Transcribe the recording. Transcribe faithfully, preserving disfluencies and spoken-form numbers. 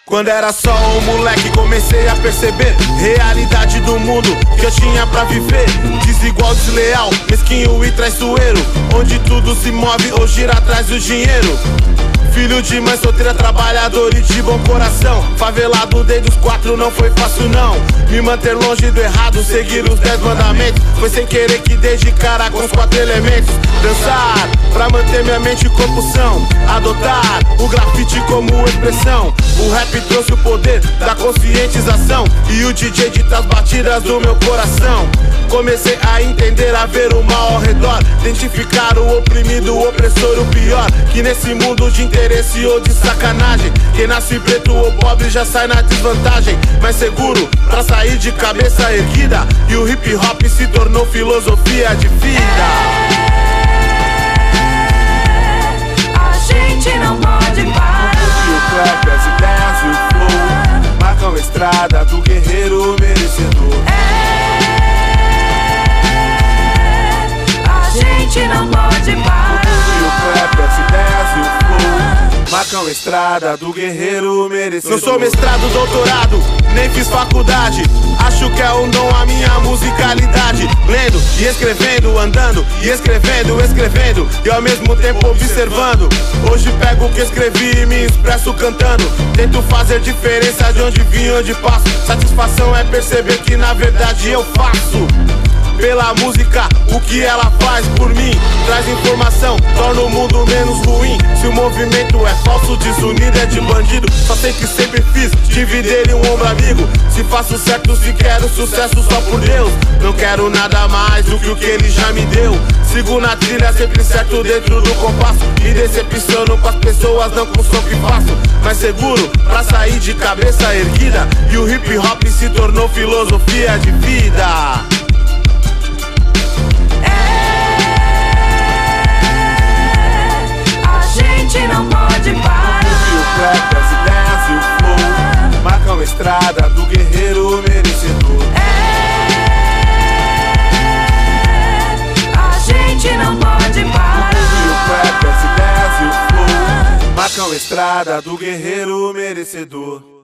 Quando era só um moleque comecei a perceber realidade do mundo que eu tinha pra viver. Desigual, desleal, mesquinho e traiçoeiro, onde tudo se move ou gira atrás do dinheiro. Filho de mãe solteira, trabalhador e de bom coração, favelado desde os quatro, não foi fácil não. Me manter longe do errado, seguir os dez mandamentos, foi sem querer que desde cara com os quatro elementos. Dançar, pra manter minha mente e corpo são, adotar o grafite como expressão. O rap trouxe o poder da conscientização e o D J dita as batidas do meu coração. Comecei a entender, a ver o mal ao redor, identificar o oprimido, o opressor, o pior. Que nesse mundo de interesse ou de sacanagem, quem nasce preto ou pobre já sai na desvantagem. Mais seguro pra sair de cabeça erguida, e o hip hop se tornou filosofia de vida. É, a gente não pode parar. O clap, as ideias e o flow marcam a estrada do guerreiro merecedor. A gente não pode parar. O clap, as ideias e o flow marcam a estrada do guerreiro merecedor. Não sou mestrado, doutorado, nem fiz faculdade, acho que é um dom a minha musicalidade. Lendo e escrevendo, andando e escrevendo, escrevendo e ao mesmo tempo observando. Hoje pego o que escrevi e me expresso cantando. Tento fazer diferença de onde vim, onde passo. Satisfação é perceber que na verdade eu faço pela música o que ela faz por mim. Traz informação, torna o mundo menos ruim. Se o movimento é falso, desunido é de bandido. Só sei que sempre fiz, dividir em um ombro amigo. Se faço certo, se quero sucesso só por Deus. Não quero nada mais do que o que ele já me deu. Sigo na trilha, sempre certo dentro do compasso. Me decepciono com as pessoas, não com o som que faço. Mas seguro pra sair de cabeça erguida, e o hip hop se tornou filosofia de vida. Não pode parar. O clap, as ideias e o flow marcam a estrada do guerreiro merecedor. É, a gente não pode parar. O clap, as ideias e o flow marcam a estrada do guerreiro merecedor.